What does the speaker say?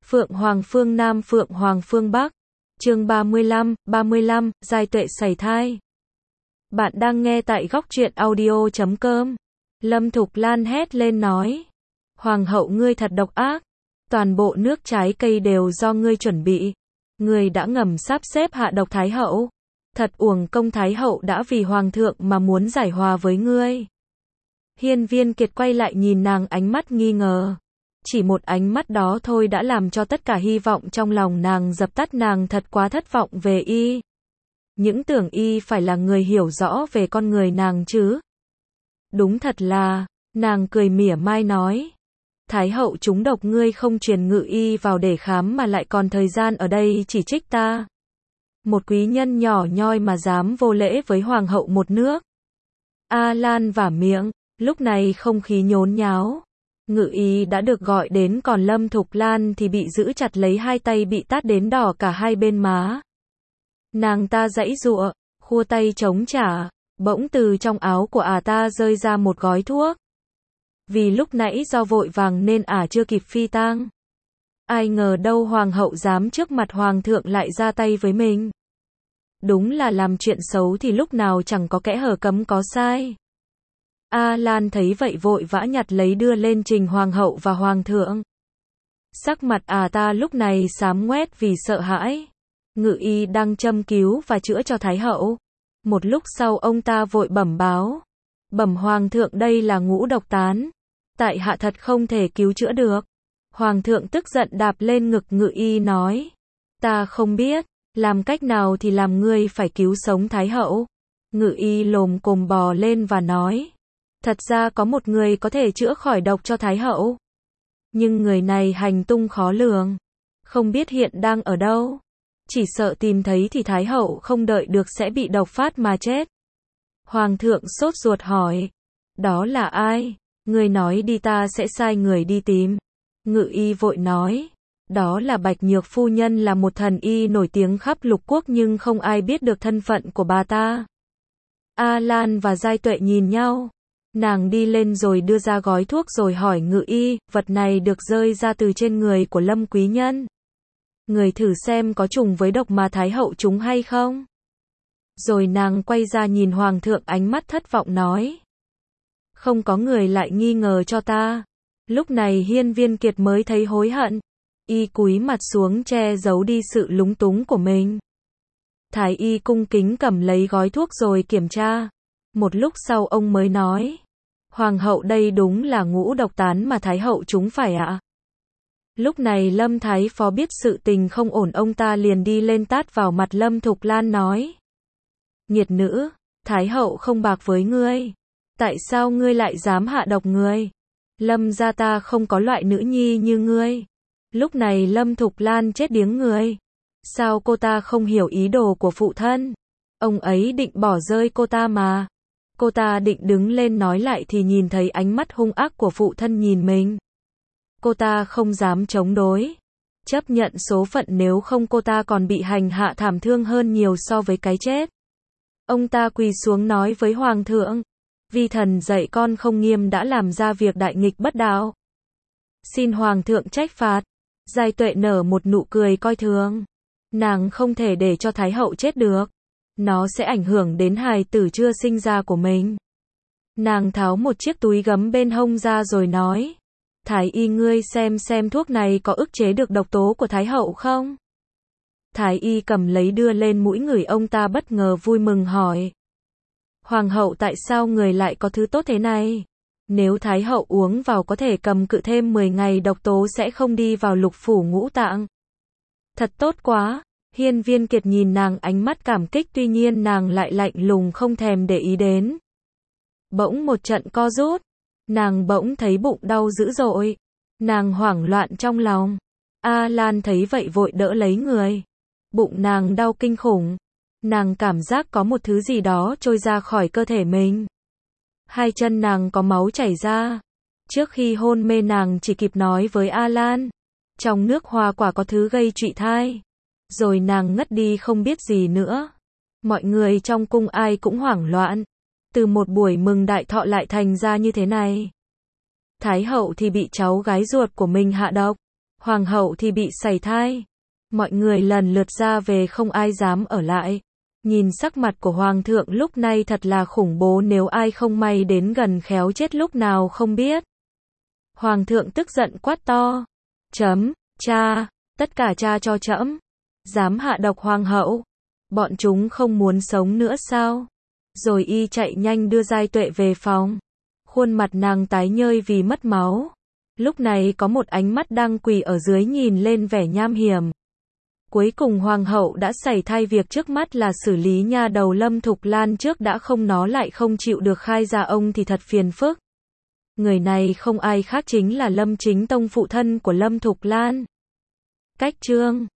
Phượng Hoàng phương Nam Phượng Hoàng phương Bắc. Chương 35, giai tuệ sảy thai. Bạn đang nghe tại góc truyện audio.com. Lâm Thục Lan hét lên nói. Hoàng hậu ngươi thật độc ác. Toàn bộ nước trái cây đều do ngươi chuẩn bị. Ngươi đã ngầm sắp xếp hạ độc Thái hậu. Thật uổng công Thái hậu đã vì Hoàng thượng mà muốn giải hòa với ngươi. Hiên Viên Kiệt quay lại nhìn nàng ánh mắt nghi ngờ. Chỉ một ánh mắt đó thôi đã làm cho tất cả hy vọng trong lòng nàng dập tắt. Nàng thật quá thất vọng về y. Những tưởng y phải là người hiểu rõ về con người nàng chứ. Đúng thật là, nàng cười mỉa mai nói. Thái hậu trúng độc ngươi không truyền ngự y vào để khám mà lại còn thời gian ở đây chỉ trích ta. Một quý nhân nhỏ nhoi mà dám vô lễ với hoàng hậu một nước. A Lan vả miệng, lúc này không khí nhốn nháo. Ngự y đã được gọi đến còn Lâm Thục Lan thì bị giữ chặt lấy hai tay bị tát đến đỏ cả hai bên má. Nàng ta giãy giụa, khua tay chống trả, bỗng từ trong áo của ta rơi ra một gói thuốc. Vì lúc nãy do vội vàng nên chưa kịp phi tang. Ai ngờ đâu hoàng hậu dám trước mặt hoàng thượng lại ra tay với mình. Đúng là làm chuyện xấu thì lúc nào chẳng có kẽ hở cấm có sai. A Lan thấy vậy vội vã nhặt lấy đưa lên trình hoàng hậu và hoàng thượng. Sắc mặt ta lúc này xám ngoét vì sợ hãi. Ngự y đang châm cứu và chữa cho Thái hậu. Một lúc sau ông ta vội bẩm báo. Bẩm hoàng thượng đây là ngũ độc tán. Tại hạ thật không thể cứu chữa được. Hoàng thượng tức giận đạp lên ngực ngự y nói. Ta không biết, làm cách nào thì làm ngươi phải cứu sống Thái hậu. Ngự y lồm cồm bò lên và nói. Thật ra có một người có thể chữa khỏi độc cho Thái hậu. Nhưng người này hành tung khó lường. Không biết hiện đang ở đâu. Chỉ sợ tìm thấy thì Thái hậu không đợi được sẽ bị độc phát mà chết. Hoàng thượng sốt ruột hỏi. Đó là ai? Người nói đi ta sẽ sai người đi tìm. Ngự y vội nói. Đó là Bạch Nhược phu nhân là một thần y nổi tiếng khắp lục quốc nhưng không ai biết được thân phận của bà ta. A Lan và Giai Tuệ nhìn nhau. Nàng đi lên rồi đưa ra gói thuốc rồi hỏi ngự y, vật này được rơi ra từ trên người của Lâm quý nhân. Người thử xem có trùng với độc mà Thái hậu trúng hay không. Rồi nàng quay ra nhìn hoàng thượng ánh mắt thất vọng nói. Không có người lại nghi ngờ cho ta. Lúc này Hiên Viên Kiệt mới thấy hối hận. Y cúi mặt xuống che giấu đi sự lúng túng của mình. Thái y cung kính cầm lấy gói thuốc rồi kiểm tra. Một lúc sau ông mới nói. Hoàng hậu đây đúng là ngũ độc tán mà Thái hậu trúng phải ạ? Lúc này Lâm Thái Phó biết sự tình không ổn ông ta liền đi lên tát vào mặt Lâm Thục Lan nói. Nghiệt nữ, Thái hậu không bạc với ngươi. Tại sao ngươi lại dám hạ độc ngươi? Lâm gia ta không có loại nữ nhi như ngươi. Lúc này Lâm Thục Lan chết điếng người. Sao cô ta không hiểu ý đồ của phụ thân? Ông ấy định bỏ rơi cô ta mà. Cô ta định đứng lên nói lại thì nhìn thấy ánh mắt hung ác của phụ thân nhìn mình. Cô ta không dám chống đối. Chấp nhận số phận nếu không cô ta còn bị hành hạ thảm thương hơn nhiều so với cái chết. Ông ta quỳ xuống nói với hoàng thượng. Vi thần dạy con không nghiêm đã làm ra việc đại nghịch bất đạo. Xin hoàng thượng trách phạt. Giai Tuệ nở một nụ cười coi thường. Nàng không thể để cho Thái hậu chết được. Nó sẽ ảnh hưởng đến hài tử chưa sinh ra của mình. Nàng tháo một chiếc túi gấm bên hông ra rồi nói. Thái y ngươi xem thuốc này có ức chế được độc tố của Thái hậu không? Thái y cầm lấy đưa lên mũi người ông ta bất ngờ vui mừng hỏi. Hoàng hậu tại sao người lại có thứ tốt thế này? Nếu Thái hậu uống vào có thể cầm cự thêm 10 ngày độc tố sẽ không đi vào lục phủ ngũ tạng. Thật tốt quá. Hiên Viên Kiệt nhìn nàng ánh mắt cảm kích tuy nhiên nàng lại lạnh lùng không thèm để ý đến. Bỗng một trận co rút. Nàng bỗng thấy bụng đau dữ dội. Nàng hoảng loạn trong lòng. A Lan thấy vậy vội đỡ lấy người. Bụng nàng đau kinh khủng. Nàng cảm giác có một thứ gì đó trôi ra khỏi cơ thể mình. Hai chân nàng có máu chảy ra. Trước khi hôn mê nàng chỉ kịp nói với A Lan. Trong nước hoa quả có thứ gây trụy thai. Rồi nàng ngất đi không biết gì nữa. Mọi người trong cung ai cũng hoảng loạn. Từ một buổi mừng đại thọ lại thành ra như thế này. Thái hậu thì bị cháu gái ruột của mình hạ độc. Hoàng hậu thì bị sảy thai. Mọi người lần lượt ra về, không ai dám ở lại. Nhìn sắc mặt của hoàng thượng lúc này thật là khủng bố, nếu ai không may đến gần khéo chết lúc nào không biết. Hoàng thượng tức giận quát to. Cha, tất cả cha cho trẫm. Dám hạ độc hoàng hậu. Bọn chúng không muốn sống nữa sao? Rồi y chạy nhanh đưa Giai Tuệ về phòng. Khuôn mặt nàng tái nhơi vì mất máu. Lúc này có một ánh mắt đang quỳ ở dưới nhìn lên vẻ nham hiểm. Cuối cùng hoàng hậu đã sảy thai, việc trước mắt là xử lý nha đầu Lâm Thục Lan trước đã, không nó lại không chịu được khai ra ông thì thật phiền phức. Người này không ai khác chính là Lâm Chính Tông, phụ thân của Lâm Thục Lan. Cách chương